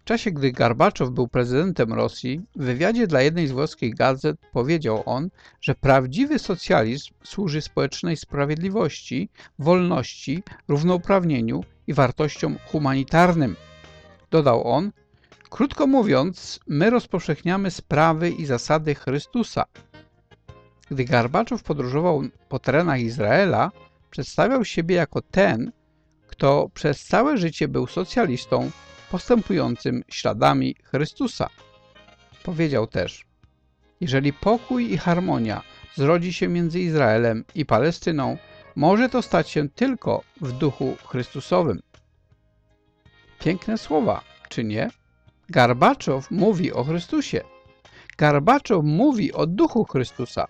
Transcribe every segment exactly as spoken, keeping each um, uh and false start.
czasie, gdy Garbaczow był prezydentem Rosji, w wywiadzie dla jednej z włoskich gazet powiedział on, że prawdziwy socjalizm służy społecznej sprawiedliwości, wolności, równouprawnieniu i wartościom humanitarnym. Dodał on: krótko mówiąc, my rozpowszechniamy sprawy i zasady Chrystusa. Gdy Garbaczow podróżował po terenach Izraela, przedstawiał siebie jako ten, kto przez całe życie był socjalistą postępującym śladami Chrystusa. Powiedział też: jeżeli pokój i harmonia zrodzi się między Izraelem i Palestyną, może to stać się tylko w duchu Chrystusowym. Piękne słowa, czy nie? Garbaczow mówi o Chrystusie. Garbaczow mówi o duchu Chrystusa.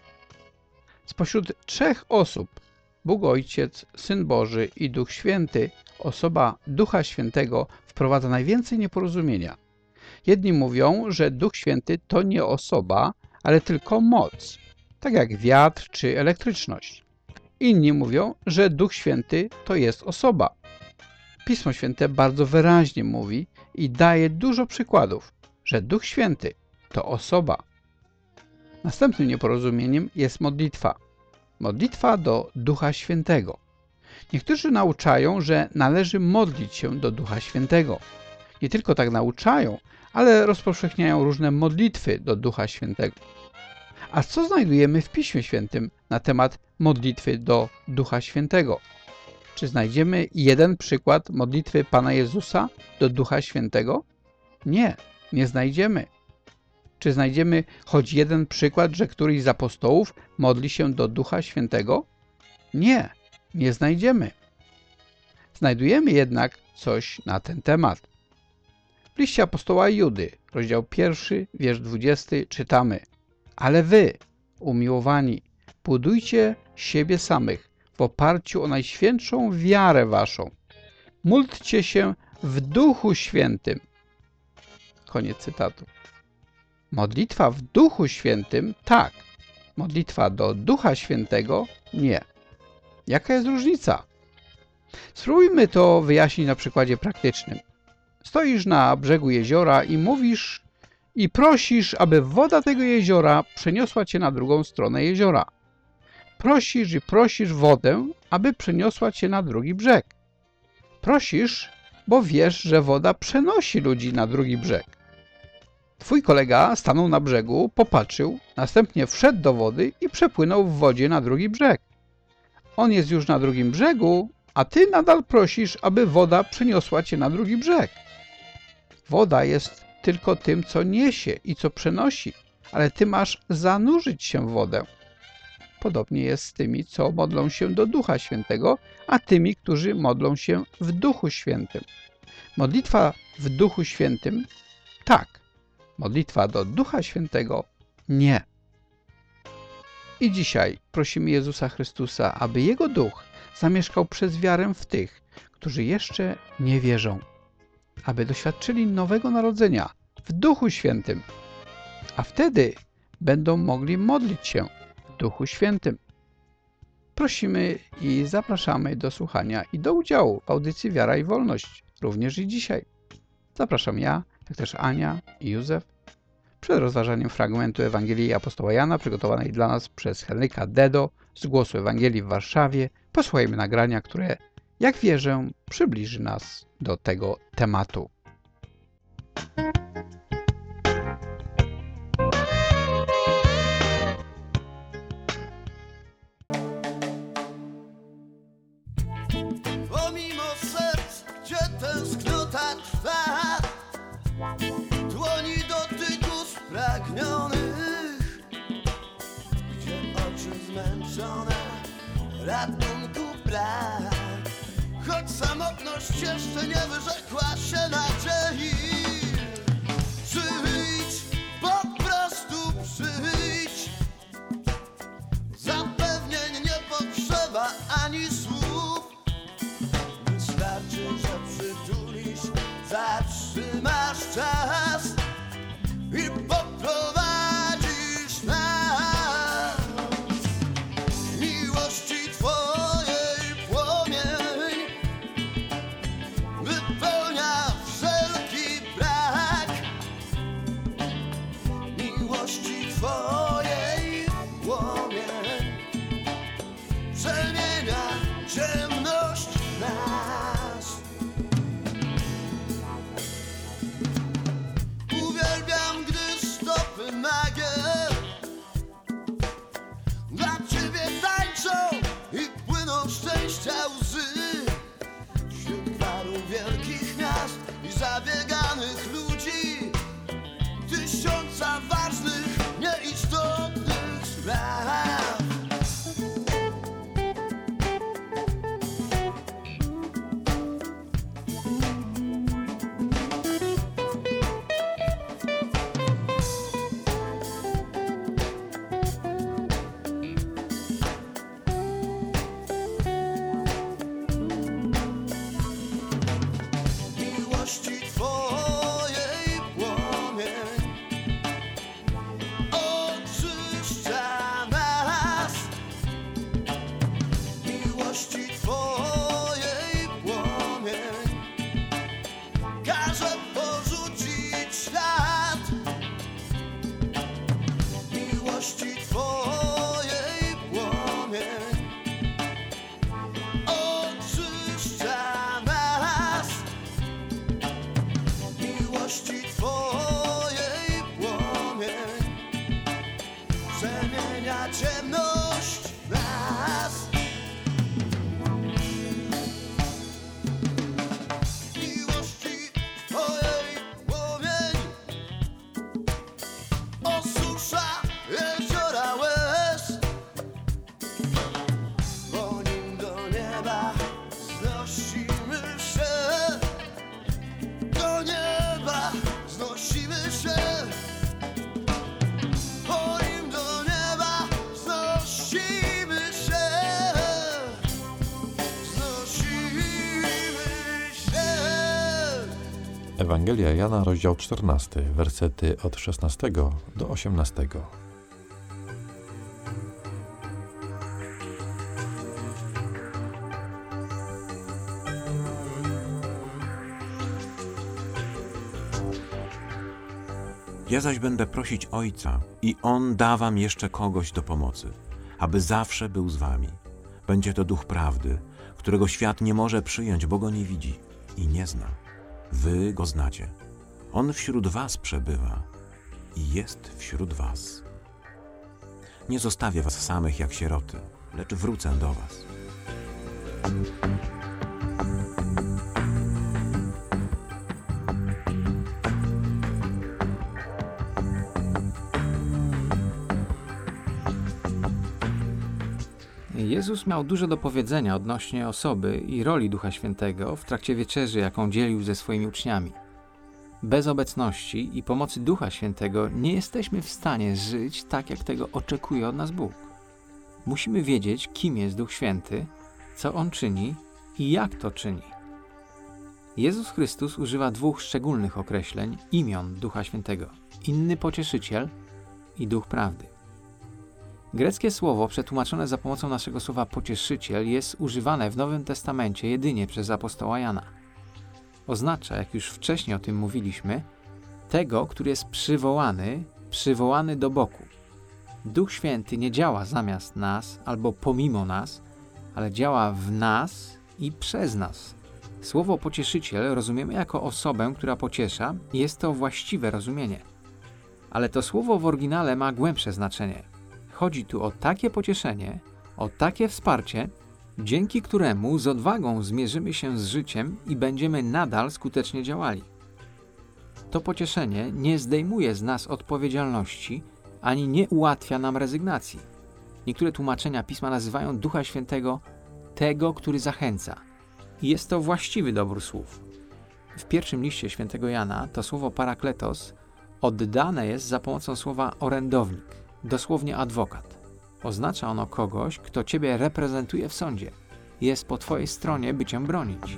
Spośród trzech osób, Bóg Ojciec, Syn Boży i Duch Święty, osoba Ducha Świętego wprowadza najwięcej nieporozumienia. Jedni mówią, że Duch Święty to nie osoba, ale tylko moc, tak jak wiatr czy elektryczność. Inni mówią, że Duch Święty to jest osoba. Pismo Święte bardzo wyraźnie mówi i daje dużo przykładów, że Duch Święty to osoba. Następnym nieporozumieniem jest modlitwa. Modlitwa do Ducha Świętego. Niektórzy nauczają, że należy modlić się do Ducha Świętego. Nie tylko tak nauczają, ale rozpowszechniają różne modlitwy do Ducha Świętego. A co znajdujemy w Piśmie Świętym na temat modlitwy do Ducha Świętego? Czy znajdziemy jeden przykład modlitwy Pana Jezusa do Ducha Świętego? Nie, nie znajdziemy. Czy znajdziemy choć jeden przykład, że któryś z apostołów modli się do Ducha Świętego? Nie, nie znajdziemy. Znajdujemy jednak coś na ten temat. W liście apostoła Judy, rozdział pierwszy, wiersz dwudziesty, czytamy: ale wy, umiłowani, budujcie siebie samych w oparciu o najświętszą wiarę waszą. Módlcie się w Duchu Świętym. Koniec cytatu. Modlitwa w Duchu Świętym tak, modlitwa do Ducha Świętego nie. Jaka jest różnica? Spróbujmy to wyjaśnić na przykładzie praktycznym. Stoisz na brzegu jeziora i mówisz i prosisz, aby woda tego jeziora przeniosła cię na drugą stronę jeziora. Prosisz i prosisz wodę, aby przeniosła cię na drugi brzeg. Prosisz, bo wiesz, że woda przenosi ludzi na drugi brzeg. Twój kolega stanął na brzegu, popatrzył, następnie wszedł do wody i przepłynął w wodzie na drugi brzeg. On jest już na drugim brzegu, a ty nadal prosisz, aby woda przeniosła cię na drugi brzeg. Woda jest tylko tym, co niesie i co przenosi, ale ty masz zanurzyć się w wodę. Podobnie jest z tymi, co modlą się do Ducha Świętego, a tymi, którzy modlą się w Duchu Świętym. Modlitwa w Duchu Świętym tak. Modlitwa do Ducha Świętego nie. I dzisiaj prosimy Jezusa Chrystusa, aby Jego Duch zamieszkał przez wiarę w tych, którzy jeszcze nie wierzą, aby doświadczyli nowego narodzenia w Duchu Świętym, a wtedy będą mogli modlić się w Duchu Świętym. Prosimy i zapraszamy do słuchania i do udziału w audycji Wiara i Wolność, również i dzisiaj. Zapraszam ja, jak też Ania i Józef, przed rozważaniem fragmentu Ewangelii apostoła Jana przygotowanej dla nas przez Henryka Dedo z Głosu Ewangelii w Warszawie. Posłuchajmy nagrania, które, jak wierzę, przybliży nas do tego tematu. Pomimo serc, gdzie tęsknota trwa, dłoni dotyku spragnionych, gdzie oczy zmęczone ratunku brak, choć samotność jeszcze nie wyrzekła się nadziei. Przyjdź, po prostu przyjdź, zapewnień nie potrzeba ani słów. Wystarczy, że przytulisz, zatrzymasz czas i poprowadzisz nas. Miłości Twojej płomień wypełnia wszelki Ewangelia Jana, rozdział czternasty, wersety od szesnastego do osiemnastego. Ja zaś będę prosić Ojca i On da wam jeszcze kogoś do pomocy, aby zawsze był z wami. Będzie to Duch Prawdy, którego świat nie może przyjąć, bo Go nie widzi i nie zna. Wy Go znacie. On wśród was przebywa i jest wśród was. Nie zostawię was samych jak sieroty, lecz wrócę do was. Jezus miał dużo do powiedzenia odnośnie osoby i roli Ducha Świętego w trakcie wieczerzy, jaką dzielił ze swoimi uczniami. Bez obecności i pomocy Ducha Świętego nie jesteśmy w stanie żyć tak, jak tego oczekuje od nas Bóg. Musimy wiedzieć, kim jest Duch Święty, co On czyni i jak to czyni. Jezus Chrystus używa dwóch szczególnych określeń imion Ducha Świętego: inny pocieszyciel i Duch Prawdy. Greckie słowo przetłumaczone za pomocą naszego słowa pocieszyciel jest używane w Nowym Testamencie jedynie przez apostoła Jana. Oznacza, jak już wcześniej o tym mówiliśmy, tego, który jest przywołany, przywołany do boku. Duch Święty nie działa zamiast nas albo pomimo nas, ale działa w nas i przez nas. Słowo pocieszyciel rozumiemy jako osobę, która pociesza i jest to właściwe rozumienie. Ale to słowo w oryginale ma głębsze znaczenie. Chodzi tu o takie pocieszenie, o takie wsparcie, dzięki któremu z odwagą zmierzymy się z życiem i będziemy nadal skutecznie działali. To pocieszenie nie zdejmuje z nas odpowiedzialności, ani nie ułatwia nam rezygnacji. Niektóre tłumaczenia Pisma nazywają Ducha Świętego tego, który zachęca. I jest to właściwy dobór słów. W pierwszym liście świętego Jana to słowo parakletos oddane jest za pomocą słowa orędownik, dosłownie adwokat. Oznacza ono kogoś, kto ciebie reprezentuje w sądzie. Jest po twojej stronie, by cię bronić.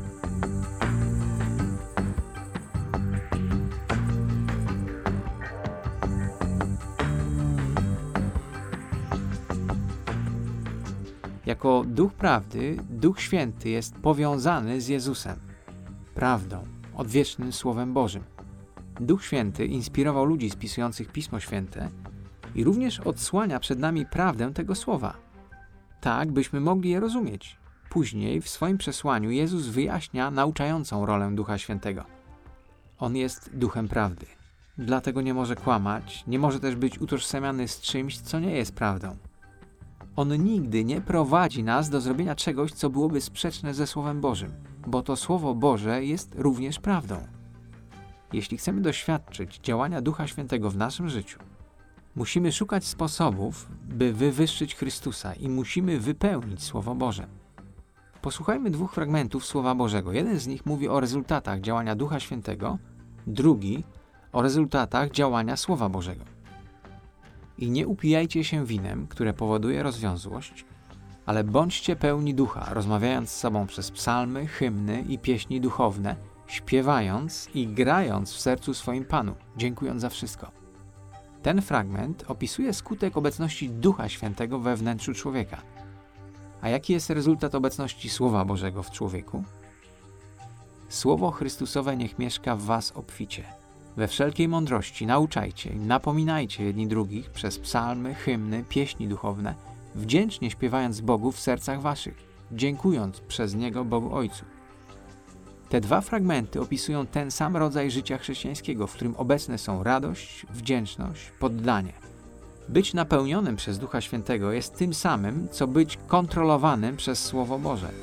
Jako Duch Prawdy, Duch Święty jest powiązany z Jezusem, prawdą, odwiecznym Słowem Bożym. Duch Święty inspirował ludzi spisujących Pismo Święte i również odsłania przed nami prawdę tego słowa, tak byśmy mogli je rozumieć. Później w swoim przesłaniu Jezus wyjaśnia nauczającą rolę Ducha Świętego. On jest Duchem Prawdy, dlatego nie może kłamać, nie może też być utożsamiany z czymś, co nie jest prawdą. On nigdy nie prowadzi nas do zrobienia czegoś, co byłoby sprzeczne ze Słowem Bożym, bo to Słowo Boże jest również prawdą. Jeśli chcemy doświadczyć działania Ducha Świętego w naszym życiu, musimy szukać sposobów, by wywyższyć Chrystusa i musimy wypełnić Słowo Boże. Posłuchajmy dwóch fragmentów Słowa Bożego. Jeden z nich mówi o rezultatach działania Ducha Świętego, drugi o rezultatach działania Słowa Bożego. I nie upijajcie się winem, które powoduje rozwiązłość, ale bądźcie pełni ducha, rozmawiając z sobą przez psalmy, hymny i pieśni duchowne, śpiewając i grając w sercu swoim Panu, dziękując za wszystko. Ten fragment opisuje skutek obecności Ducha Świętego we wnętrzu człowieka. A jaki jest rezultat obecności Słowa Bożego w człowieku? Słowo Chrystusowe niech mieszka w was obficie. We wszelkiej mądrości nauczajcie i napominajcie jedni drugich przez psalmy, hymny, pieśni duchowne, wdzięcznie śpiewając Bogu w sercach waszych, dziękując przez Niego Bogu Ojcu. Te dwa fragmenty opisują ten sam rodzaj życia chrześcijańskiego, w którym obecne są radość, wdzięczność, poddanie. Być napełnionym przez Ducha Świętego jest tym samym, co być kontrolowanym przez Słowo Boże.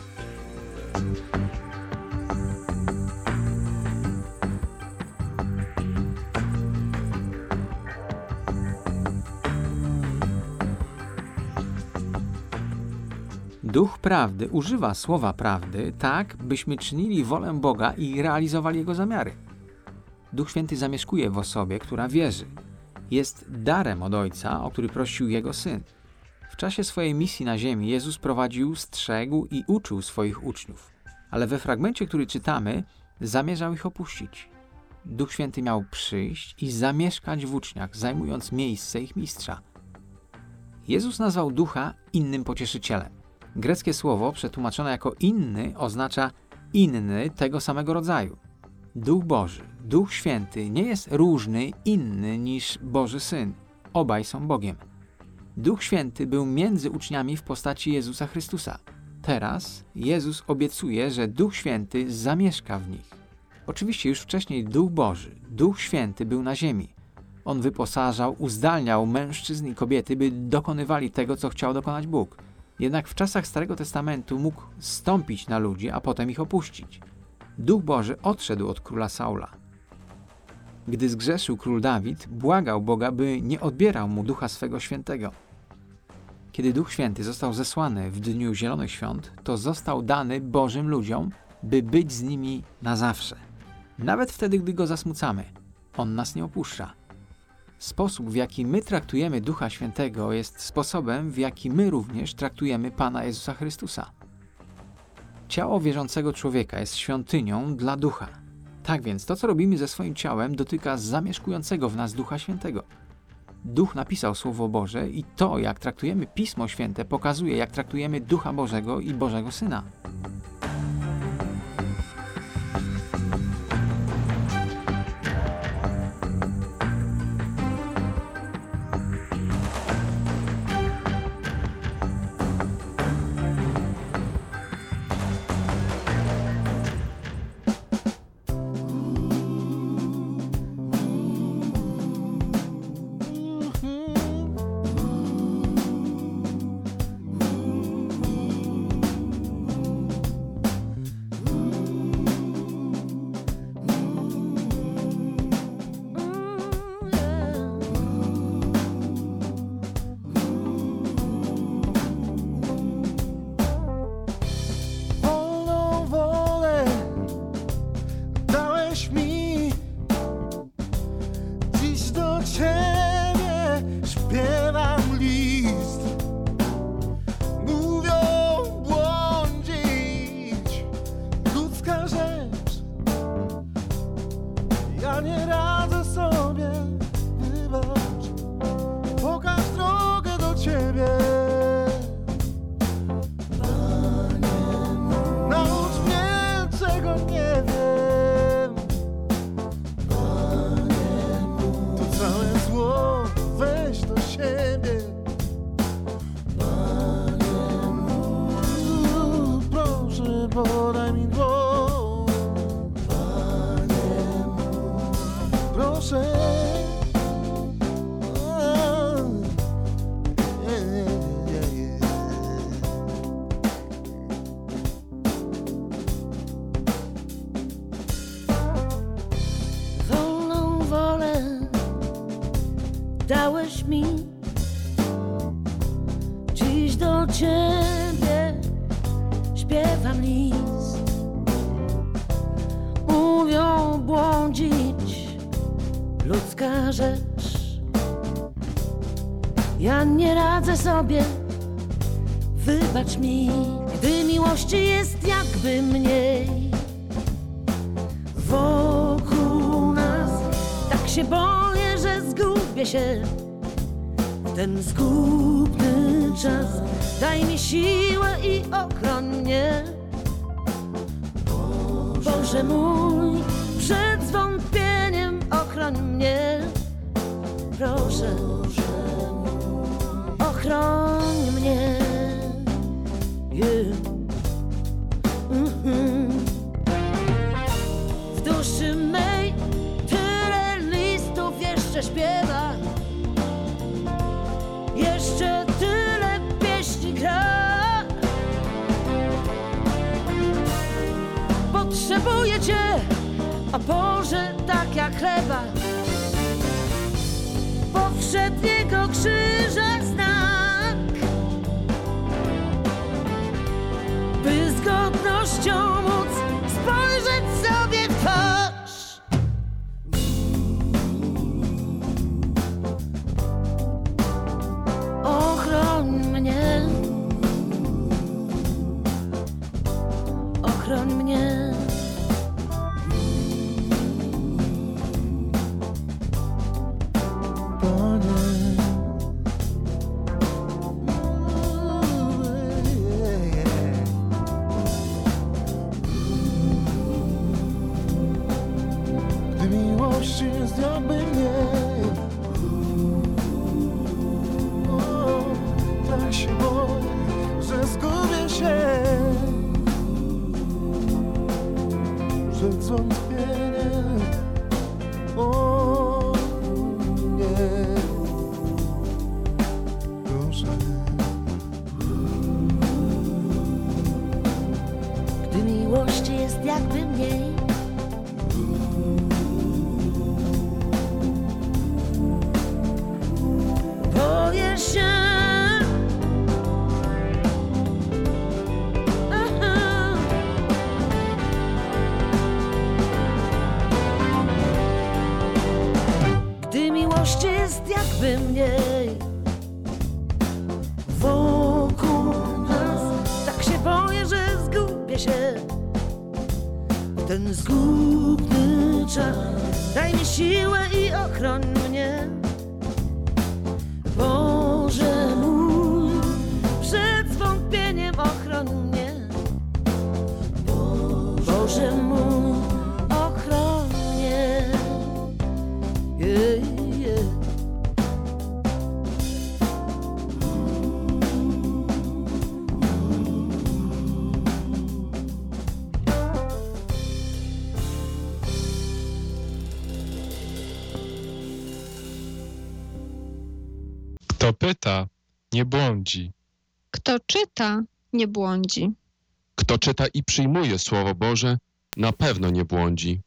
Duch Prawdy używa Słowa Prawdy tak, byśmy czynili wolę Boga i realizowali Jego zamiary. Duch Święty zamieszkuje w osobie, która wierzy. Jest darem od Ojca, o który prosił Jego Syn. W czasie swojej misji na ziemi Jezus prowadził, strzegł i uczył swoich uczniów. Ale we fragmencie, który czytamy, zamierzał ich opuścić. Duch Święty miał przyjść i zamieszkać w uczniach, zajmując miejsce ich mistrza. Jezus nazwał Ducha innym pocieszycielem. Greckie słowo przetłumaczone jako inny oznacza inny tego samego rodzaju. Duch Boży, Duch Święty nie jest różny, inny niż Boży Syn. Obaj są Bogiem. Duch Święty był między uczniami w postaci Jezusa Chrystusa. Teraz Jezus obiecuje, że Duch Święty zamieszka w nich. Oczywiście już wcześniej Duch Boży, Duch Święty był na ziemi. On wyposażał, uzdalniał mężczyzn i kobiety, by dokonywali tego, co chciał dokonać Bóg. Jednak w czasach Starego Testamentu mógł zstąpić na ludzi, a potem ich opuścić. Duch Boży odszedł od króla Saula. Gdy zgrzeszył król Dawid, błagał Boga, by nie odbierał mu Ducha swego Świętego. Kiedy Duch Święty został zesłany w dniu Zielonych Świąt, to został dany Bożym ludziom, by być z nimi na zawsze. Nawet wtedy, gdy Go zasmucamy, On nas nie opuszcza. Sposób, w jaki my traktujemy Ducha Świętego, jest sposobem, w jaki my również traktujemy Pana Jezusa Chrystusa. Ciało wierzącego człowieka jest świątynią dla Ducha. Tak więc to, co robimy ze swoim ciałem, dotyka zamieszkującego w nas Ducha Świętego. Duch napisał Słowo Boże i to, jak traktujemy Pismo Święte, pokazuje, jak traktujemy Ducha Bożego i Bożego Syna. podaj mi dłoń, Panie mój, proszę. Wolną wolę dałeś mi, dziś do Ciebie śpiewam list. Mówią błądzić, ludzka rzecz. Ja nie radzę sobie, wybacz mi, gdy miłości jest jakby mniej. Wokół nas tak się boję, że zgubię się w ten zgubny czas. Daj mi siłę i ochroń mnie, Boże mój, przed zwątpieniem ochroń mnie. Proszę, ochroń mnie. Yeah. Mm-hmm. W duszy mej tyle listów jeszcze śpiewa, jeszcze tyle pieśni gra. Potrzebuję Cię, o Boże, tak jak chleba, powszedniego krzyża znak, by z godnością móc spojrzeć sobie w twarz. Ochroń mnie, ochroń mnie. miłości jest jakby mniej wokół nas. Tak się boję, że zgubię się w ten zgubny czas. Daj mi siłę i ochroń mnie, Boże mój, przed zwątpieniem ochroń mnie, Boże mój, ochroń mnie. Yeah, yeah. Kto pyta, nie błądzi. Kto czyta, nie błądzi. Kto czyta i przyjmuje Słowo Boże, na pewno nie błądzi.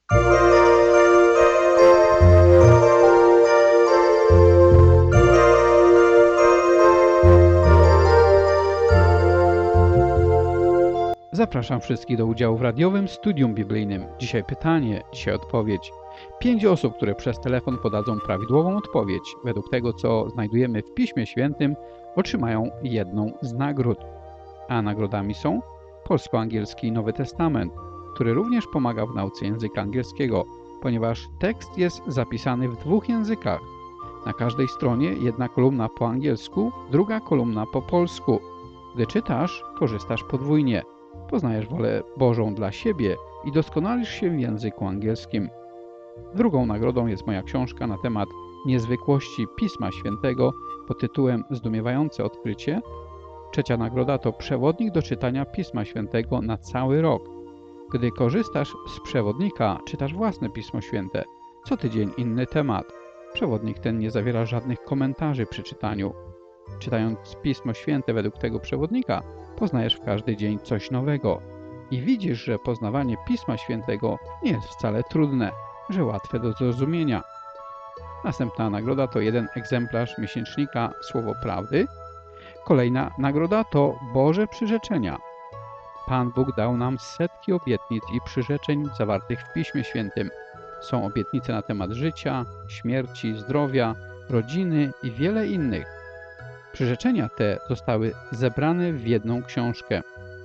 Zapraszam wszystkich do udziału w radiowym studium biblijnym. Dzisiaj pytanie, dzisiaj odpowiedź. Pięć osób, które przez telefon podadzą prawidłową odpowiedź według tego, co znajdujemy w Piśmie Świętym, otrzymają jedną z nagród. A nagrodami są polsko-angielski Nowy Testament, który również pomaga w nauce języka angielskiego, ponieważ tekst jest zapisany w dwóch językach. Na każdej stronie jedna kolumna po angielsku, druga kolumna po polsku. Gdy czytasz, korzystasz podwójnie. Poznajesz wolę Bożą dla siebie i doskonalisz się w języku angielskim. Drugą nagrodą jest moja książka na temat niezwykłości Pisma Świętego pod tytułem Zdumiewające odkrycie. Trzecia nagroda to przewodnik do czytania Pisma Świętego na cały rok. Gdy korzystasz z przewodnika, czytasz własne Pismo Święte. Co tydzień inny temat. Przewodnik ten nie zawiera żadnych komentarzy przy czytaniu. Czytając Pismo Święte według tego przewodnika, poznajesz w każdy dzień coś nowego. I widzisz, że poznawanie Pisma Świętego nie jest wcale trudne, że łatwe do zrozumienia. Następna nagroda to jeden egzemplarz miesięcznika Słowo Prawdy. Kolejna nagroda to Boże przyrzeczenia. Pan Bóg dał nam setki obietnic i przyrzeczeń zawartych w Piśmie Świętym. Są obietnice na temat życia, śmierci, zdrowia, rodziny i wiele innych. Przyrzeczenia te zostały zebrane w jedną książkę.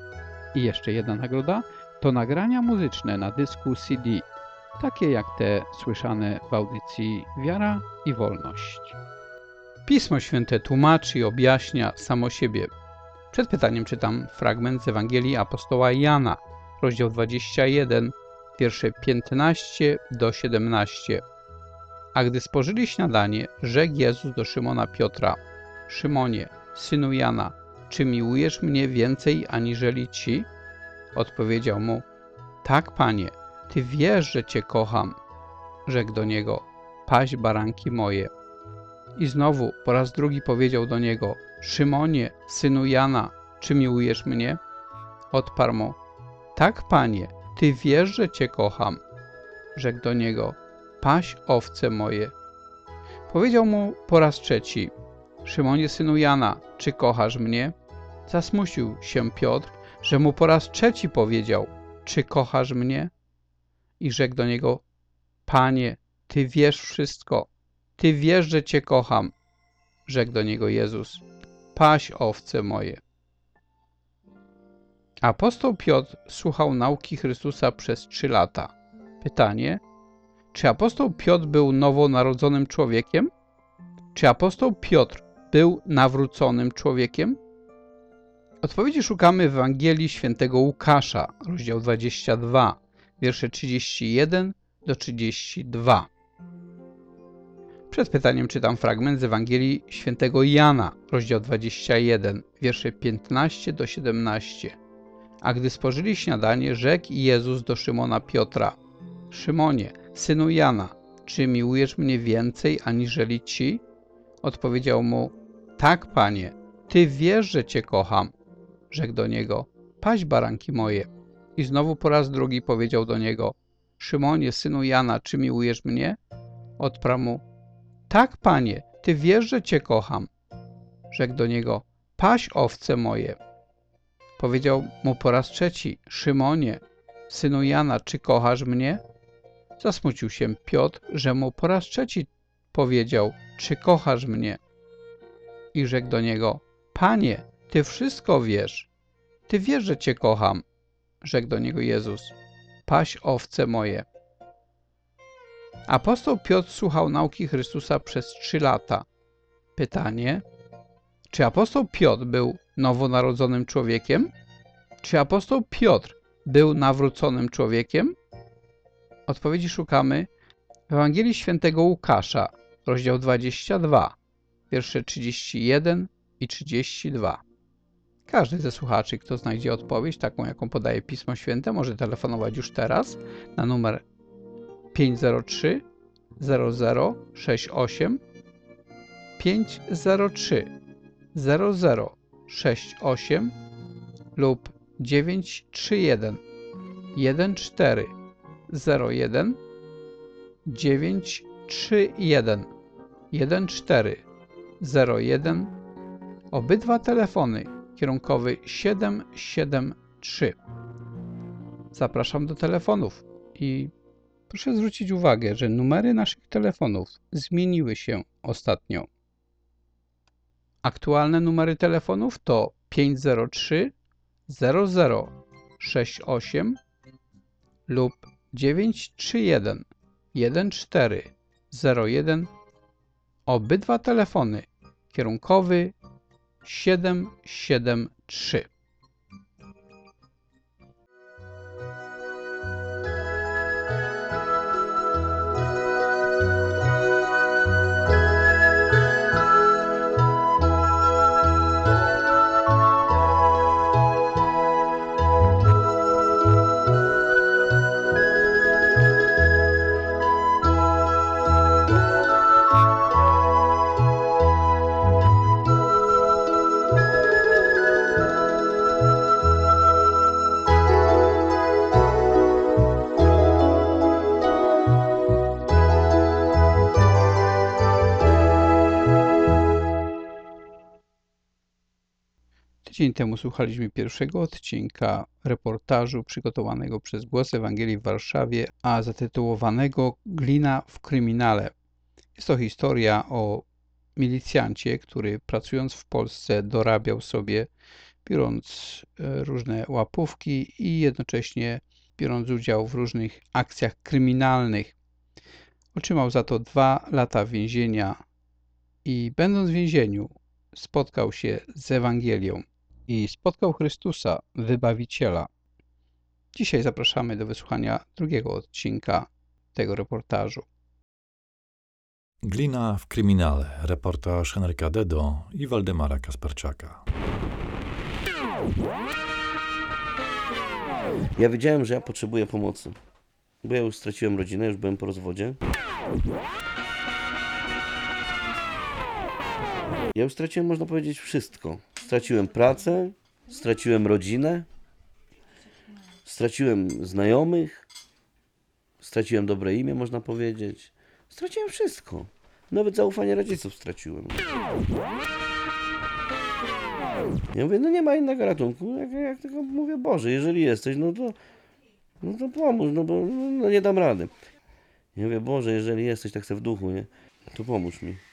I jeszcze jedna nagroda to nagrania muzyczne na dysku C D, takie jak te słyszane w audycji Wiara i Wolność. Pismo Święte tłumaczy i objaśnia samo siebie. Przed pytaniem czytam fragment z Ewangelii apostoła Jana, rozdział dwudziesty pierwszy, wiersze piętnaście do siedemnastu. A gdy spożyli śniadanie, rzekł Jezus do Szymona Piotra: Szymonie, synu Jana, czy miłujesz mnie więcej aniżeli ci? Odpowiedział mu: Tak, Panie, Ty wiesz, że Cię kocham. Rzekł do niego: Paś baranki moje. I znowu po raz drugi powiedział do niego: Szymonie, synu Jana, czy miłujesz mnie? Odparł mu: Tak, Panie, Ty wiesz, że Cię kocham. Rzekł do niego: Paś owce moje. Powiedział mu po raz trzeci: Szymonie, synu Jana, czy kochasz mnie? Zasmucił się Piotr, że mu po raz trzeci powiedział: Czy kochasz mnie? I rzekł do niego: Panie, Ty wiesz wszystko. Ty wiesz, że Cię kocham. Rzekł do niego Jezus: Paś owce moje. Apostoł Piotr słuchał nauki Chrystusa przez trzy lata. Pytanie: czy apostoł Piotr był nowonarodzonym człowiekiem? Czy apostoł Piotr był nawróconym człowiekiem? Odpowiedzi szukamy w Ewangelii świętego Łukasza, rozdział dwudziesty drugi, wiersze trzydziesty jeden do trzydziestu dwóch. Przed pytaniem czytam fragment z Ewangelii świętego Jana, rozdział dwudziesty pierwszy, wiersze piętnaście do siedemnastu. A gdy spożyli śniadanie, rzekł Jezus do Szymona Piotra: Szymonie, synu Jana, czy miłujesz mnie więcej aniżeli ci? Odpowiedział mu: Tak, Panie, Ty wiesz, że Cię kocham. Rzekł do niego: Paś baranki moje. I znowu po raz drugi powiedział do niego: Szymonie, synu Jana, czy miłujesz mnie? Odparł mu: Tak, Panie, Ty wiesz, że Cię kocham. Rzekł do niego: Paś owce moje. Powiedział mu po raz trzeci: Szymonie, synu Jana, czy kochasz mnie? Zasmucił się Piotr, że mu po raz trzeci powiedział: czy kochasz mnie? I rzekł do niego: Panie, Ty wszystko wiesz. Ty wiesz, że Cię kocham. Rzekł do niego Jezus: paś owce moje. Apostoł Piotr słuchał nauki Chrystusa przez trzy lata. Pytanie: czy apostoł Piotr był nowonarodzonym człowiekiem? Czy apostoł Piotr był nawróconym człowiekiem? Odpowiedzi szukamy w Ewangelii Świętego Łukasza, rozdział dwudziesty drugi, wiersze trzydziesty jeden i trzydziesty dwa. Każdy ze słuchaczy, kto znajdzie odpowiedź, taką jaką podaje Pismo Święte, może telefonować już teraz na numer pięć zero trzy zero zero sześć osiem pięć zero trzy zero zero sześć osiem lub dziewięć trzy jeden jeden cztery zero jeden dziewięć trzy jeden jeden cztery zero jeden. Obydwa telefony kierunkowy siedem siedem trzy. Zapraszam do telefonów i proszę zwrócić uwagę, że numery naszych telefonów zmieniły się ostatnio. Aktualne numery telefonów to pięć zero trzy zero zero sześć osiem lub dziewięć trzy jeden jeden cztery zero jeden. Obydwa telefony kierunkowy siedem siedem trzy. Tydzień temu słuchaliśmy pierwszego odcinka reportażu przygotowanego przez Głos Ewangelii w Warszawie, a zatytułowanego Glina w kryminale. Jest to historia o milicjancie, który pracując w Polsce dorabiał sobie, biorąc różne łapówki i jednocześnie biorąc udział w różnych akcjach kryminalnych. Otrzymał za to dwa lata więzienia i będąc w więzieniu spotkał się z Ewangelią i spotkał Chrystusa, Wybawiciela. Dzisiaj zapraszamy do wysłuchania drugiego odcinka tego reportażu. Glina w kryminale. Reportaż Henryka Dedo i Waldemara Kasperczaka. Ja wiedziałem, że ja potrzebuję pomocy, bo ja już straciłem rodzinę, już byłem po rozwodzie. Ja już straciłem, można powiedzieć, wszystko. Straciłem pracę, straciłem rodzinę, straciłem znajomych, straciłem dobre imię, można powiedzieć. Straciłem wszystko. Nawet zaufanie rodziców straciłem. Ja mówię, no nie ma innego ratunku. Jak, jak tylko mówię, Boże, jeżeli jesteś, no to, no to pomóż, no bo no nie dam rady. Ja mówię, Boże, jeżeli jesteś, tak chcę w duchu, nie? To pomóż mi.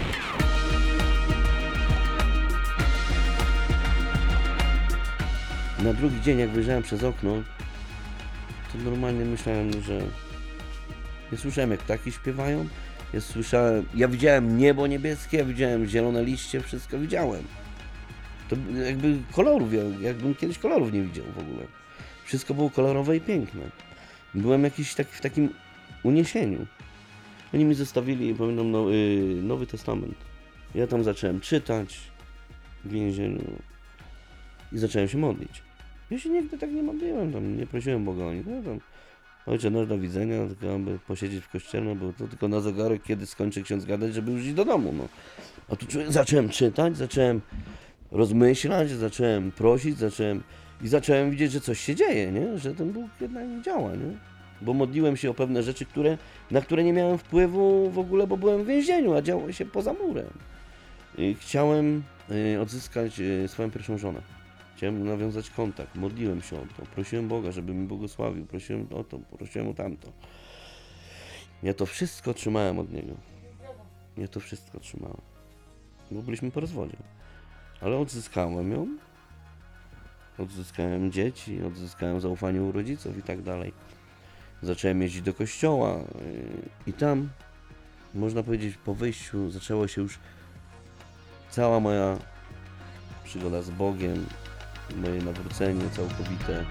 Na drugi dzień, jak wyjrzałem przez okno, to normalnie myślałem, że... Ja słyszałem, jak ptaki śpiewają, ja słyszałem... Ja widziałem niebo niebieskie, ja widziałem zielone liście, wszystko widziałem. To jakby kolorów, jakbym kiedyś kolorów nie widział w ogóle. Wszystko było kolorowe i piękne. Byłem jakiś taki, w takim uniesieniu. Oni mi zostawili, pamiętam, no, yy, Nowy Testament. Ja tam zacząłem czytać w więzieniu i zacząłem się modlić. Ja się nigdy tak nie modliłem, tam nie prosiłem Boga o nic. No, tam, Ojcze nasz, do widzenia, tylko aby posiedzieć w kościele, no, bo to tylko na zegarek, kiedy skończy ksiądz gadać, żeby już iść do domu. No. A tu zacząłem czytać, zacząłem rozmyślać, zacząłem prosić, zacząłem i zacząłem widzieć, że coś się dzieje, nie? Że ten Bóg jednak działa, nie? Bo modliłem się o pewne rzeczy, które, na które nie miałem wpływu w ogóle, bo byłem w więzieniu, a działo się poza murem. I chciałem y, odzyskać y, swoją pierwszą żonę. Chciałem nawiązać kontakt, modliłem się o to, prosiłem Boga, żeby mi błogosławił, prosiłem o to, prosiłem o tamto. Ja to wszystko otrzymałem od Niego. Nie to wszystko trzymałem. Bo byliśmy po rozwodzie. Ale odzyskałem ją. Odzyskałem dzieci, odzyskałem zaufanie u rodziców i tak dalej. Zacząłem jeździć do kościoła i tam, można powiedzieć, po wyjściu zaczęło się już cała moja przygoda z Bogiem, moje nawrócenie całkowite.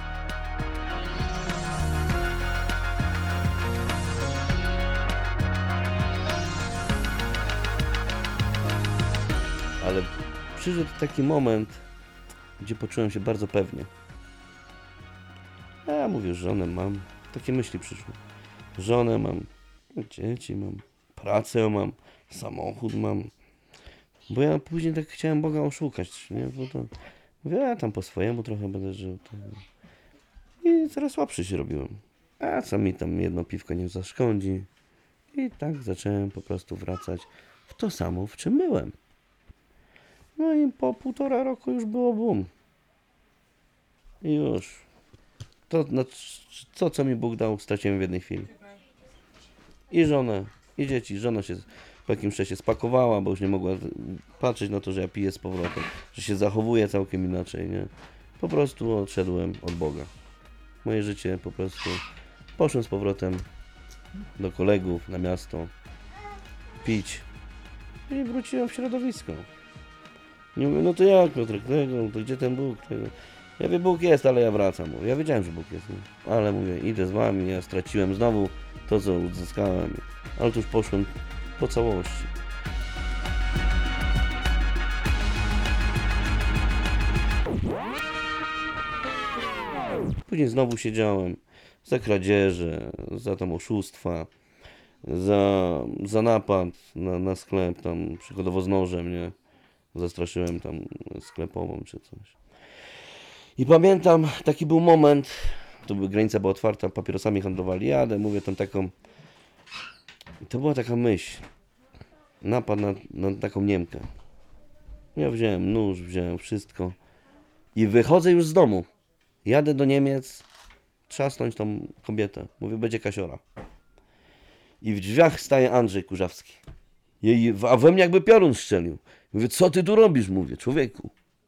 Ale przyszedł taki moment, gdzie poczułem się bardzo pewnie. Ja mówię, żonę mam. Takie myśli przyszły. Żonę mam, dzieci mam, pracę mam, samochód mam. Bo ja później tak chciałem Boga oszukać, nie? Bo to, mówię, ja tam po swojemu trochę będę żył. To... I coraz słabszy się robiłem. A co mi tam jedno piwko nie zaszkodzi. I tak zacząłem po prostu wracać w to samo, w czym byłem. No i po półtora roku już było boom. I już. To, no, to, co mi Bóg dał, straciłem w jednej chwili. I żonę, i dzieci. Żona się po jakimś czasie spakowała, bo już nie mogła patrzeć na to, że ja piję z powrotem, że się zachowuję całkiem inaczej, nie? Po prostu odszedłem od Boga. Moje życie po prostu... Poszłem z powrotem do kolegów, na miasto, pić. I wróciłem w środowisko. Nie mówię, no to jak Piotrek, tego, to gdzie ten Bóg? Tego? Ja wiem, Bóg jest, ale ja wracam. Mówię, ja wiedziałem, że Bóg jest. Nie? Ale mówię, idę z wami, ja straciłem znowu to, co uzyskałem. Ale tu już poszłem po całości. Później znowu siedziałem za kradzieże, za tam oszustwa, za, za napad na, na sklep, tam przykładowo z nożem, nie? Zastraszyłem tam sklepową czy coś. I pamiętam, taki był moment, to by, granica była otwarta, papierosami handlowali, jadę, mówię tam taką, to była taka myśl, napad na, na taką Niemkę. Ja wziąłem nóż, wziąłem wszystko i wychodzę już z domu. Jadę do Niemiec, trzasnąć tą kobietę. Mówię, będzie kasiora. I w drzwiach staje Andrzej Kurzawski. Jej, a we mnie jakby piorun strzelił. Mówię, co ty tu robisz? Mówię, człowieku.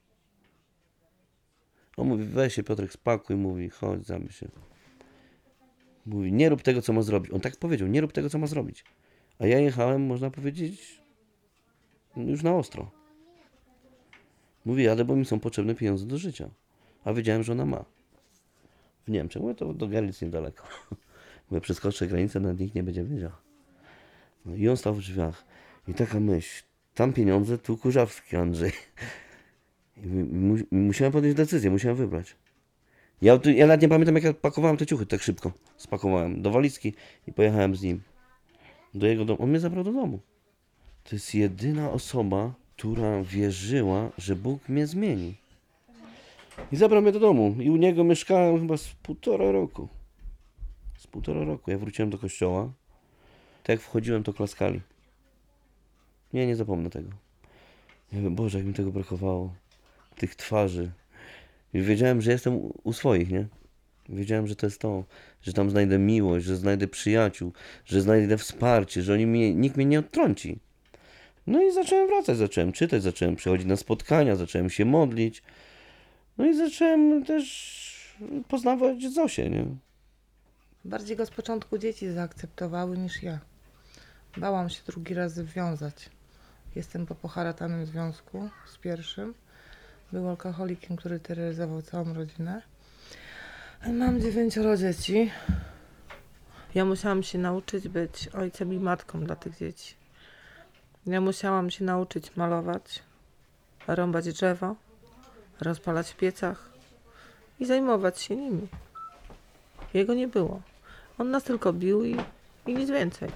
On mówi, weź się Piotrek, spakuj, mówi, chodź, zabij się. Mówi, nie rób tego, co ma zrobić. On tak powiedział, nie rób tego, co ma zrobić. A ja jechałem, można powiedzieć, już na ostro. Mówi, jadę, bo mi są potrzebne pieniądze do życia. A wiedziałem, że ona ma. W Niemczech. Mówię, to do Görlitz niedaleko. Mówię, przeskoczę granicę, nawet nikt nie będzie wiedział. No i on stał w drzwiach. I taka myśl, tam pieniądze, tu Kurzawski Andrzej. I mu, musiałem podjąć decyzję, musiałem wybrać. Ja, ja nawet nie pamiętam, jak ja pakowałem te ciuchy tak szybko. Spakowałem do walizki i pojechałem z nim do jego domu. On mnie zabrał do domu. To jest jedyna osoba, która wierzyła, że Bóg mnie zmieni. I zabrał mnie do domu. I u niego mieszkałem chyba z półtora roku. Z półtora roku. Ja wróciłem do kościoła. Tak jak wchodziłem, to klaskali. Nie, nie zapomnę tego. Ja mówię, Boże, jak mi tego brakowało. Tych twarzy. I wiedziałem, że jestem u swoich, nie? Wiedziałem, że to jest to. Że tam znajdę miłość, że znajdę przyjaciół, że znajdę wsparcie, że oni mnie, nikt mnie nie odtrąci. No i zacząłem wracać, zacząłem czytać, zacząłem przychodzić na spotkania, zacząłem się modlić. No i zacząłem też poznawać Zosię, nie? Bardziej go z początku dzieci zaakceptowały niż ja. Bałam się drugi raz związać. Jestem po poharatanym związku z pierwszym. Był alkoholikiem, który terroryzował całą rodzinę. Mam dziewięcioro dzieci. Ja musiałam się nauczyć być ojcem i matką dla tych dzieci. Ja musiałam się nauczyć malować, rąbać drzewo, rozpalać w piecach i zajmować się nimi. Jego nie było. On nas tylko bił i, i nic więcej.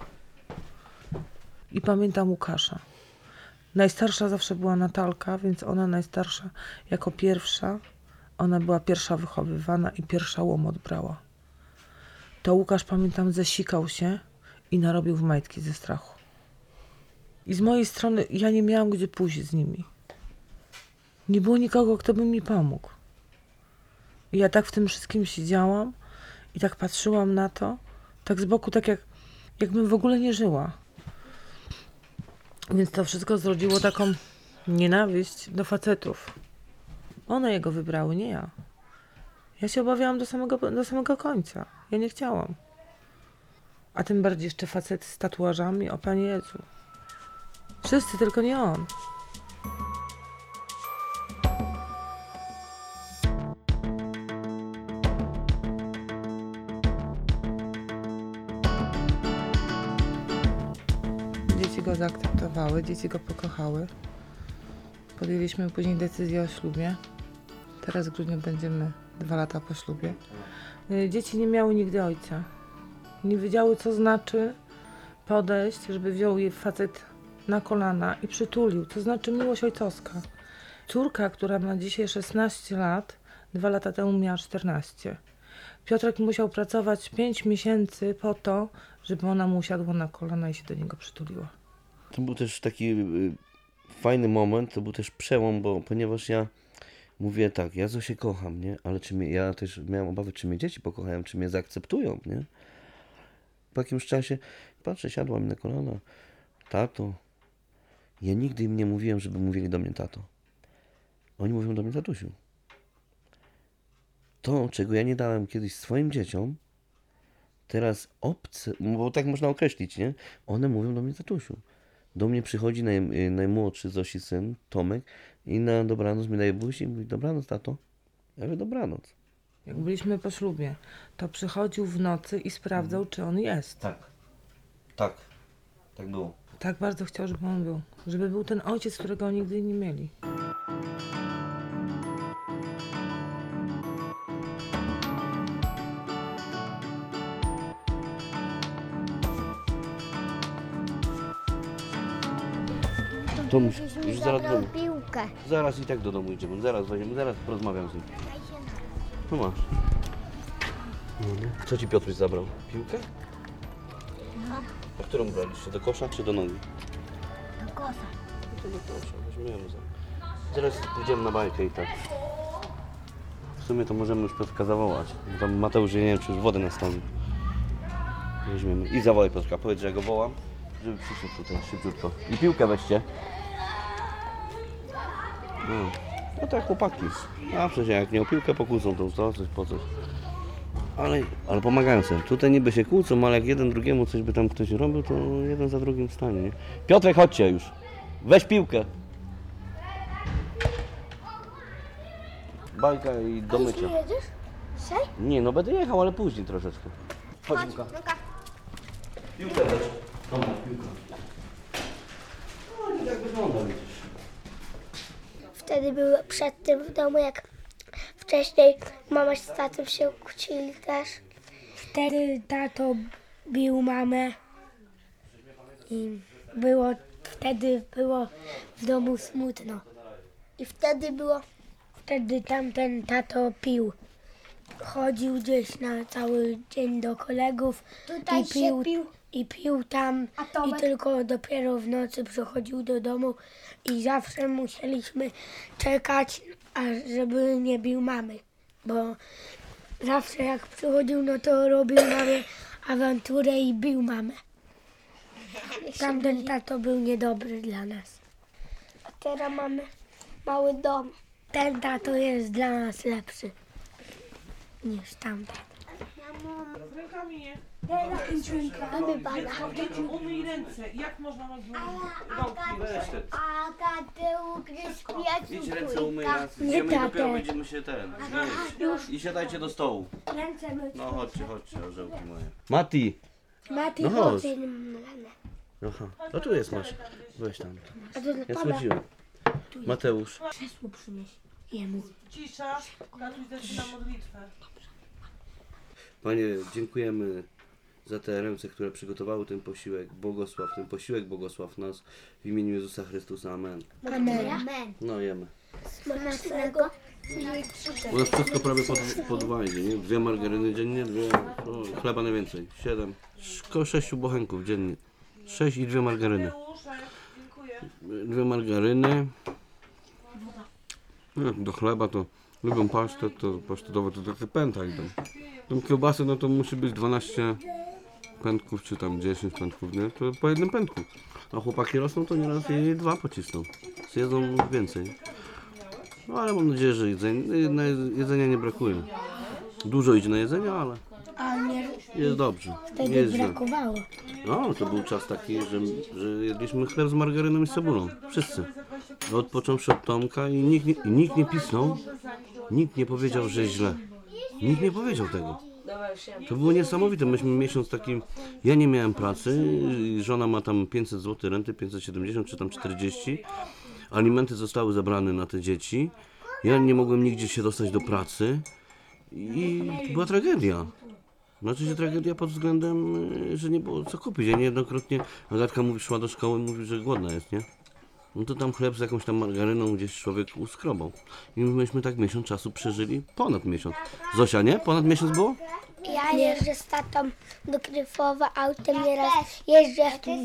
I pamiętam Łukasza. Najstarsza zawsze była Natalka, więc ona najstarsza jako pierwsza, ona była pierwsza wychowywana i pierwsza łomot brała. To Łukasz, pamiętam, zesikał się i narobił w majtki ze strachu. I z mojej strony ja nie miałam gdzie pójść z nimi. Nie było nikogo, kto by mi pomógł. I ja tak w tym wszystkim siedziałam i tak patrzyłam na to, tak z boku, tak jak jakbym w ogóle nie żyła. Więc to wszystko zrodziło taką nienawiść do facetów. One jego wybrały, nie ja. Ja się obawiałam do samego, do samego końca. Ja nie chciałam. A tym bardziej jeszcze facet z tatuażami, o Panie Jezu. Wszyscy, tylko nie on. Dzieci go zaakceptowały, dzieci go pokochały. Podjęliśmy później decyzję o ślubie. Teraz w grudniu będziemy dwa lata po ślubie. Dzieci nie miały nigdy ojca. Nie wiedziały, co znaczy podejść, żeby wziął je facet na kolana i przytulił. Co znaczy miłość ojcowska. Córka, która ma dzisiaj szesnaście lat, dwa lata temu miała czternaście. Piotrek musiał pracować pięć miesięcy po to, żeby ona mu usiadła na kolana i się do niego przytuliła. To był też taki y, fajny moment, to był też przełom, bo ponieważ ja mówię tak, ja Zosię kocham, nie? Ale czy mnie, ja też miałem obawy, czy mnie dzieci pokochają, czy mnie zaakceptują, nie? Po jakimś czasie patrzę, siadła mi na kolana. Tato. Ja nigdy im nie mówiłem, żeby mówili do mnie tato. Oni mówią do mnie tatusiu. To, czego ja nie dałem kiedyś swoim dzieciom, teraz obce, bo tak można określić, nie? One mówią do mnie tatusiu. Do mnie przychodzi naj, najmłodszy Zosi syn, Tomek, i na dobranoc mi daje buzi i mówi, dobranoc, tato. Ja mówię, dobranoc. Jak byliśmy po ślubie, to przychodził w nocy i sprawdzał, czy on jest. Tak. Tak. Tak było. Tak bardzo chciał, żeby on był. Żeby był ten ojciec, którego nigdy nie mieli. To już, już zaraz do domu. piłkę. Zaraz i tak do domu idziemy. Zaraz weźmiemy, zaraz porozmawiam z nim. No masz. No, nie? Co ci Piotruś zabrał? Piłkę? No, A którą braliście? Do kosza czy do nogi? do kosza. No to do kosza, weźmiemy zaraz. Zaraz pójdziemy na bajkę i tak. W sumie to możemy już Piotrka zawołać. Tam Mateusz, nie wiem, czy już wodę nastawił. Weźmiemy. I zawołaj Piotrka, powiedz, że ja go wołam, żeby przyszedł tutaj szybciutko. I piłkę weźcie. No, no tak chłopaki. A przecież jak nie o piłkę pokłócą, to co, coś po coś. Ale, ale pomagają sobie. Tutaj niby się kłócą, ale jak jeden drugiemu coś by tam ktoś robił, to jeden za drugim stanie, nie? Piotrek, chodźcie już. Weź piłkę. Bajka i do mycia. Nie jedziesz? Dzisiaj? Nie, no będę jechał, ale później troszeczkę. Chodź, Luka. Luka. Piłkę weź. Dobra, piłka. No i tak wygląda, widzisz. Wtedy były przed tym w domu, jak wcześniej mama z tatą się kłócili też. Wtedy tato bił mamę i było, wtedy było w domu smutno. I wtedy było, wtedy tamten tato pił. Chodził gdzieś na cały dzień do kolegów Tutaj i pił, się pił. i pił tam A i Tomek? tylko dopiero w nocy przychodził do domu i zawsze musieliśmy czekać, aż żeby nie bił mamy, bo zawsze jak przychodził, no to robił mamie awanturę i bił mamę. Tamten tato był niedobry dla nas. A teraz mamy mały dom. Ten tato jest dla nas lepszy niż tamten. Rękami nie. Mamy bada. Umyj ręce. Jak można nogi Aga, ty ugryź Idź piecu ręce umyj trójka. nas. Nie Idziemy i dopiero tatę. będziemy się ten. Już. I siadajcie do stołu. Ręce myć. No chodźcie, chodźcie, orzełki moje. Mati! Mati, No chodź. chodź. Aha, no tu jest masz. Weź tam. A to Ja pana. schodziłem. Mateusz. Krzesło przynieś jemu. Cisza. Tatuś zaczyna modlitwę. Panie, dziękujemy za te ręce, które przygotowały ten posiłek. Błogosław ten posiłek, błogosław nas. W imieniu Jezusa Chrystusa. Amen. Amen. Amen. No jemy. Smacznego. U nas wszystko prawie po, po dwa idzie, nie? Dwie margaryny dziennie, dwie, o, chleba najwięcej. Siedem. Około sześciu bochenków dziennie. Sześć i dwie margaryny. Dziękuję. Dwie margaryny. No, do chleba to lubią pasztet, to pasztetowe to trochę pęta idą. Tą kiełbasę no to musi być dwanaście pędków, czy tam dziesięć pędków, nie? To po jednym pędku. A chłopaki rosną, to nieraz jej dwa pocisną. Zjedzą więcej. No ale mam nadzieję, że jedzenie, jedzenia nie brakuje. Dużo idzie na jedzenie, ale A nie, jest dobrze. wtedy Jest źle. brakowało. No, to był czas taki, że, że jedliśmy chleb z margaryną i z cebulą. Wszyscy. Od począwszy od Tomka i nikt nie, i nikt nie pisnął. Nikt nie powiedział, że źle. Nikt nie powiedział tego. To było niesamowite. Myśmy miesiąc taki... Ja nie miałem pracy. Żona ma tam pięćset złotych renty, pięćset siedemdziesiąt czy tam czterdzieści. Alimenty zostały zabrane na te dzieci. Ja nie mogłem nigdzie się dostać do pracy. I to była tragedia. Znaczy się tragedia pod względem, że nie było co kupić. Ja niejednokrotnie Agatka mówi, szła do szkoły i mówi, że głodna jest, nie? No to tam chleb z jakąś tam margaryną gdzieś człowiek uskrobał. I myśmy tak miesiąc czasu przeżyli, ponad miesiąc. Zosia, nie? Ponad miesiąc było? Ja jeżdżę z tatą do Kryfowa autem nieraz. Jeżdżę,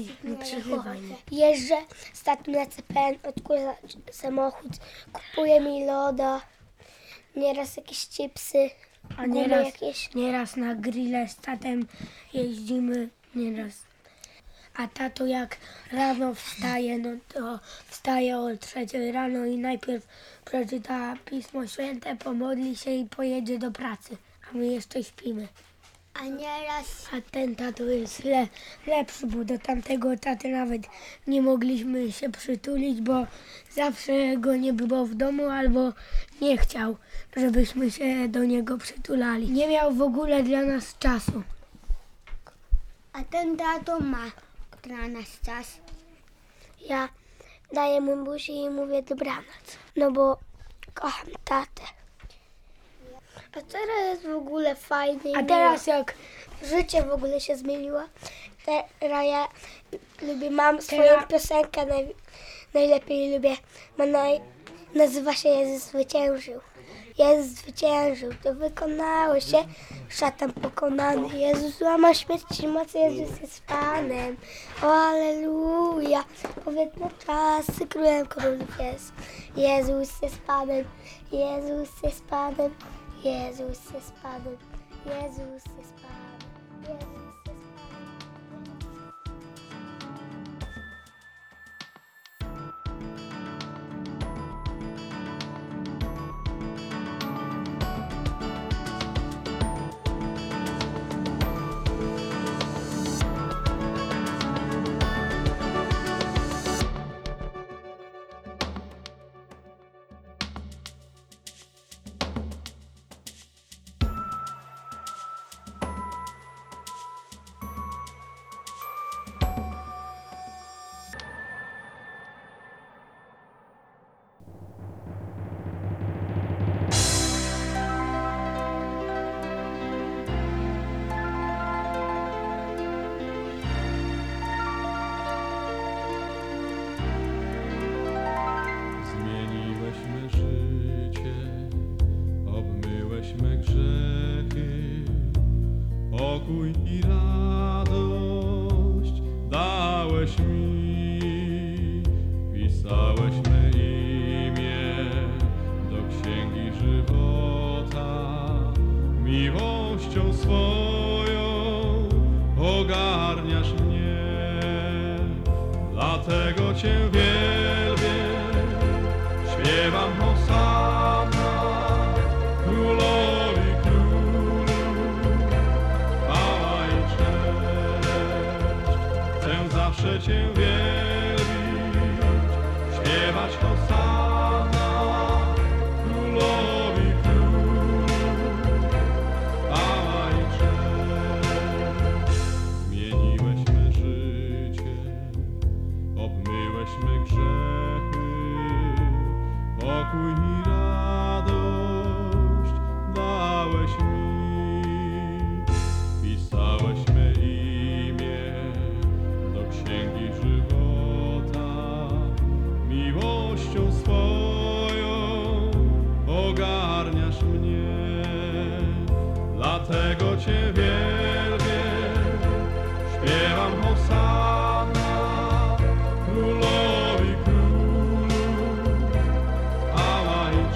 jeżdżę z tatą na C P N, odkurzę samochód, kupuję mi loda, nieraz jakieś chipsy, A gumy nieraz, jakieś. nieraz na grille z tatem jeździmy, nieraz. A tato jak rano wstaje, no to wstaje o trzeciej rano i najpierw przeczyta Pismo Święte, pomodli się i pojedzie do pracy, a my jeszcze śpimy. A nieraz... A ten tato jest le, lepszy, bo do tamtego taty nawet nie mogliśmy się przytulić, bo zawsze go nie było w domu albo nie chciał, żebyśmy się do niego przytulali. Nie miał w ogóle dla nas czasu. A ten tato ma dla nas czas. Ja daję mu buzi i mówię dobranoc, no bo kocham tatę. A teraz jest w ogóle fajnie. A teraz jak życie w ogóle się zmieniło. Teraz ja lubię, mam swoją Teraz- piosenkę, naj, najlepiej lubię. Ma naj, nazywa się Jezus zwyciężył. Jezus zwyciężył, to wykonało się, szatan pokonany. Jezus łamał śmierć i moc, Jezus jest Panem. O Alleluja, powiedzmy czasy, królem królów jest. Jezus jest Panem, Jezus jest Panem, Jezus jest Panem, Jezus jest Panem, Jezus jest Panem. Zmieniłeś me życie, obmyłeś me grzechy, pokój i radość dałeś mi, wpisałeś me imię do księgi żywota, miłością swoją ogarniasz mnie, dlatego Cię wielbię. Śpiewam hosanna, królowi królu, chwała i cześć. Chcę zawsze Cię wielbić, śpiewać hosanna, królowi królu, chwała i cześć. Zmieniłeś me życie, obmyłeś me grzechy, pokój i radość dałeś mi, wpisałeś me imię do księgi żywota, miłością swoją ogarniasz mnie, dlatego Cię wielbię, śpiewam hosanna, królowi królu, chwała i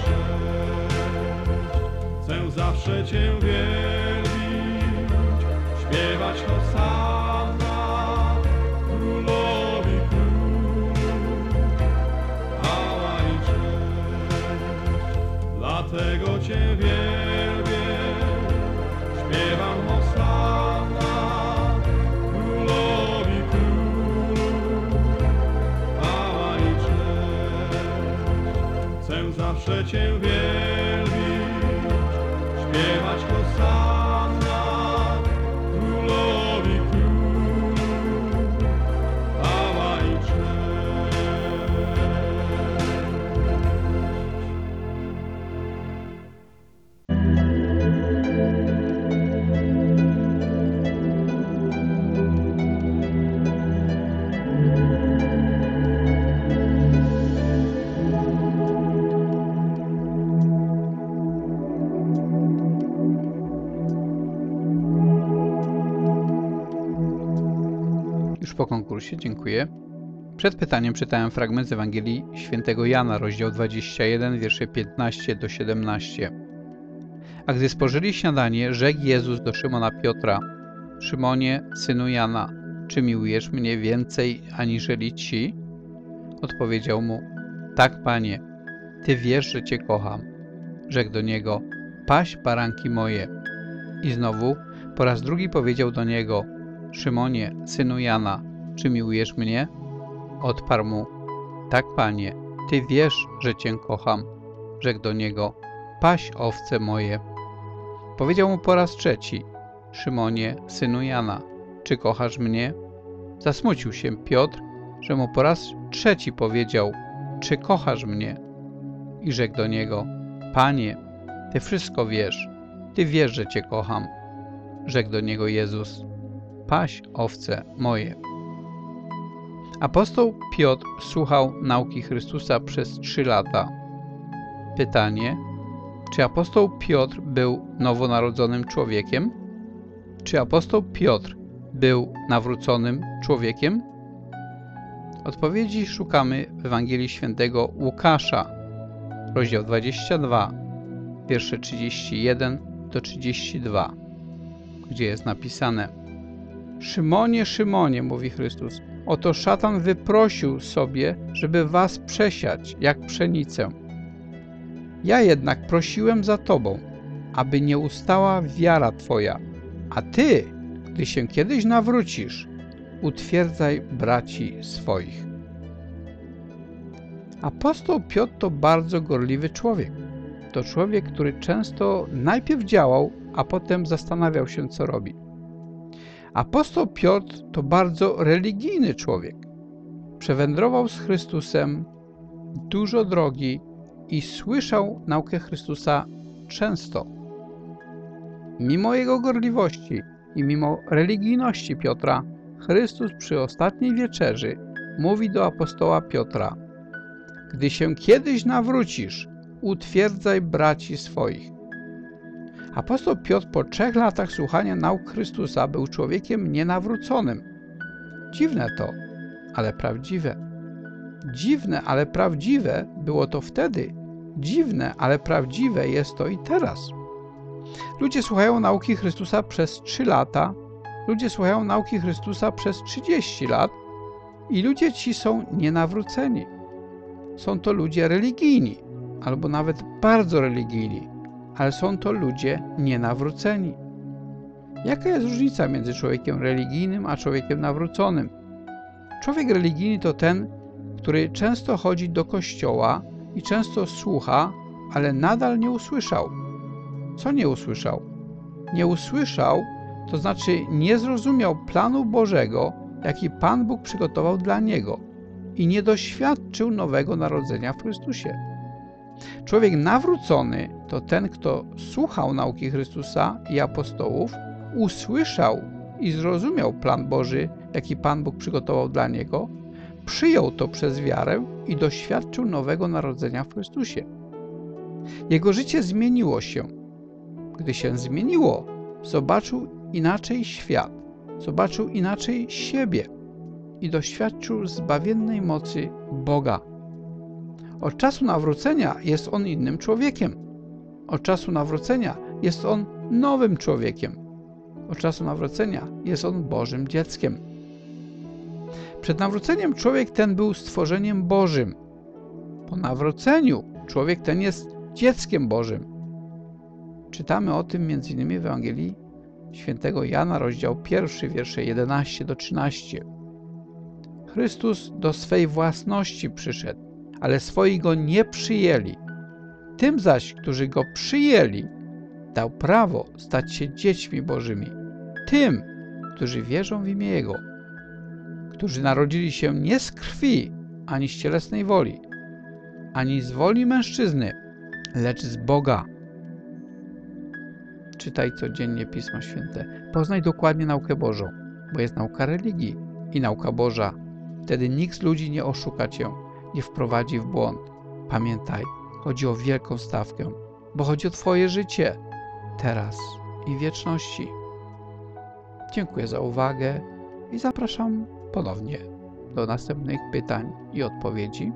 zawsze Cię wielbić, śpiewać hosanna Królowi Królów, chwała i cześć. Już po konkursie, dziękuję. Przed pytaniem czytałem fragment z Ewangelii Świętego Jana, rozdział dwadzieścia jeden, wiersze piętnaście do siedemnaście. A gdy spożyli śniadanie, rzekł Jezus do Szymona Piotra: Szymonie, synu Jana, czy miłujesz mnie więcej aniżeli ci? Odpowiedział mu: Tak, Panie, Ty wiesz, że Cię kocham. Rzekł do niego: Paś baranki moje. I znowu po raz drugi powiedział do niego: Szymonie, synu Jana, czy miłujesz mnie? Odparł mu: Tak, Panie, Ty wiesz, że Cię kocham. Rzekł do niego: Paś owce moje. Powiedział mu po raz trzeci: Szymonie, synu Jana, czy kochasz mnie? Zasmucił się Piotr, że mu po raz trzeci powiedział: Czy kochasz mnie? I rzekł do niego: Panie, Ty wszystko wiesz, Ty wiesz, że Cię kocham. Rzekł do niego Jezus: Paś owce moje. Apostoł Piotr słuchał nauki Chrystusa przez trzy lata. Pytanie: czy apostoł Piotr był nowonarodzonym człowiekiem? Czy apostoł Piotr był nawróconym człowiekiem? Odpowiedzi szukamy w Ewangelii Świętego Łukasza, rozdział dwadzieścia dwa, wiersze trzydzieści jeden do trzydziestu dwóch, gdzie jest napisane: Szymonie, Szymonie, mówi Chrystus, oto szatan wyprosił sobie, żeby was przesiać jak pszenicę. Ja jednak prosiłem za tobą, aby nie ustała wiara twoja, a ty, gdy się kiedyś nawrócisz, utwierdzaj braci swoich. Apostoł Piotr to bardzo gorliwy człowiek. To człowiek, który często najpierw działał, a potem zastanawiał się, co robi. Apostoł Piotr to bardzo religijny człowiek. Przewędrował z Chrystusem dużo drogi i słyszał naukę Chrystusa często. Mimo jego gorliwości i mimo religijności Piotra, Chrystus przy ostatniej wieczerzy mówi do apostoła Piotra: gdy się kiedyś nawrócisz, utwierdzaj braci swoich. Apostoł Piotr po trzech latach słuchania nauk Chrystusa był człowiekiem nienawróconym. Dziwne to, ale prawdziwe. Dziwne, ale prawdziwe było to wtedy. Dziwne, ale prawdziwe jest to i teraz. Ludzie słuchają nauki Chrystusa przez trzy lata, ludzie słuchają nauki Chrystusa przez trzydzieści lat i ludzie ci są nienawróceni. Są to ludzie religijni, albo nawet bardzo religijni, ale są to ludzie nienawróceni. Jaka jest różnica między człowiekiem religijnym a człowiekiem nawróconym? Człowiek religijny to ten, który często chodzi do kościoła i często słucha, ale nadal nie usłyszał. Co nie usłyszał? Nie usłyszał, to znaczy nie zrozumiał planu Bożego, jaki Pan Bóg przygotował dla niego i nie doświadczył nowego narodzenia w Chrystusie. Człowiek nawrócony to ten, kto słuchał nauki Chrystusa i apostołów, usłyszał i zrozumiał plan Boży, jaki Pan Bóg przygotował dla niego, przyjął to przez wiarę i doświadczył nowego narodzenia w Chrystusie. Jego życie zmieniło się. Gdy się zmieniło, zobaczył inaczej świat, zobaczył inaczej siebie i doświadczył zbawiennej mocy Boga. Od czasu nawrócenia jest on innym człowiekiem. Od czasu nawrócenia jest on nowym człowiekiem. Od czasu nawrócenia jest on Bożym dzieckiem. Przed nawróceniem człowiek ten był stworzeniem Bożym. Po nawróceniu człowiek ten jest dzieckiem Bożym. Czytamy o tym między innymi w Ewangelii Świętego Jana, rozdział pierwszy, wiersze jedenaście do trzynastu. Chrystus do swej własności przyszedł, ale swoi go nie przyjęli. Tym zaś, którzy Go przyjęli, dał prawo stać się dziećmi Bożymi. Tym, którzy wierzą w imię Jego, którzy narodzili się nie z krwi, ani z cielesnej woli, ani z woli mężczyzny, lecz z Boga. Czytaj codziennie Pismo Święte. Poznaj dokładnie naukę Bożą, bo jest nauka religii i nauka Boża. Wtedy nikt z ludzi nie oszuka cię, nie wprowadzi w błąd. Pamiętaj, chodzi o wielką stawkę, bo chodzi o twoje życie, teraz i w wieczności. Dziękuję za uwagę i zapraszam ponownie do następnych pytań i odpowiedzi.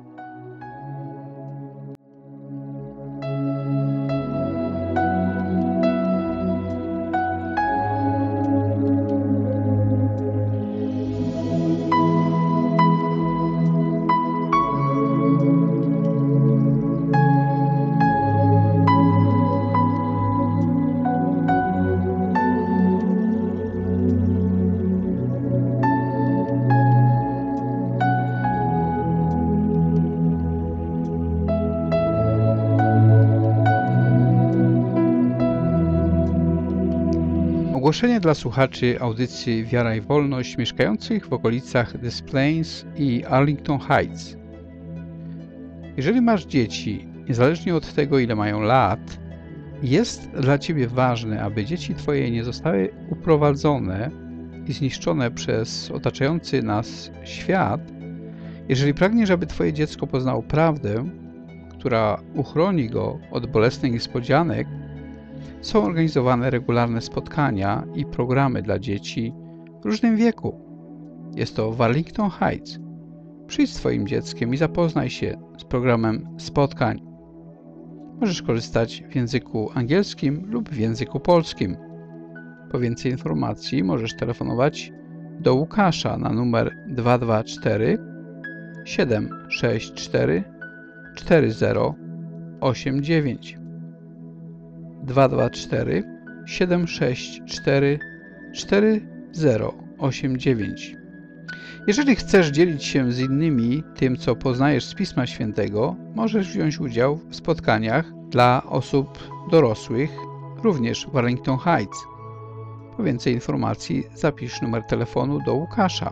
Ogłoszenie dla słuchaczy audycji Wiara i Wolność mieszkających w okolicach Des Plaines i Arlington Heights. Jeżeli masz dzieci, niezależnie od tego, ile mają lat, jest dla Ciebie ważne, aby dzieci Twoje nie zostały uprowadzone i zniszczone przez otaczający nas świat. Jeżeli pragniesz, aby Twoje dziecko poznało prawdę, która uchroni go od bolesnych niespodzianek, są organizowane regularne spotkania i programy dla dzieci w różnym wieku. Jest to w Arlington Heights. Przyjdź z Twoim dzieckiem i zapoznaj się z programem spotkań. Możesz korzystać w języku angielskim lub w języku polskim. Po więcej informacji możesz telefonować do Łukasza na numer dwa dwa cztery siedem sześć cztery cztery zero osiem dziewięć. dwa dwa cztery siedem sześć cztery cztery zero osiem dziewięć. Jeżeli chcesz dzielić się z innymi tym, co poznajesz z Pisma Świętego, możesz wziąć udział w spotkaniach dla osób dorosłych, również w Arlington Heights. Po więcej informacji zapisz numer telefonu do Łukasza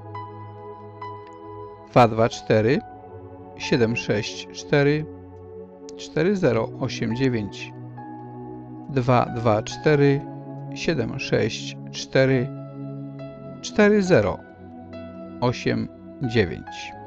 dwa dwa cztery siedem sześć cztery cztery zero osiem dziewięć. dwa dwa cztery siedem sześć cztery cztery zero osiem dziewięć.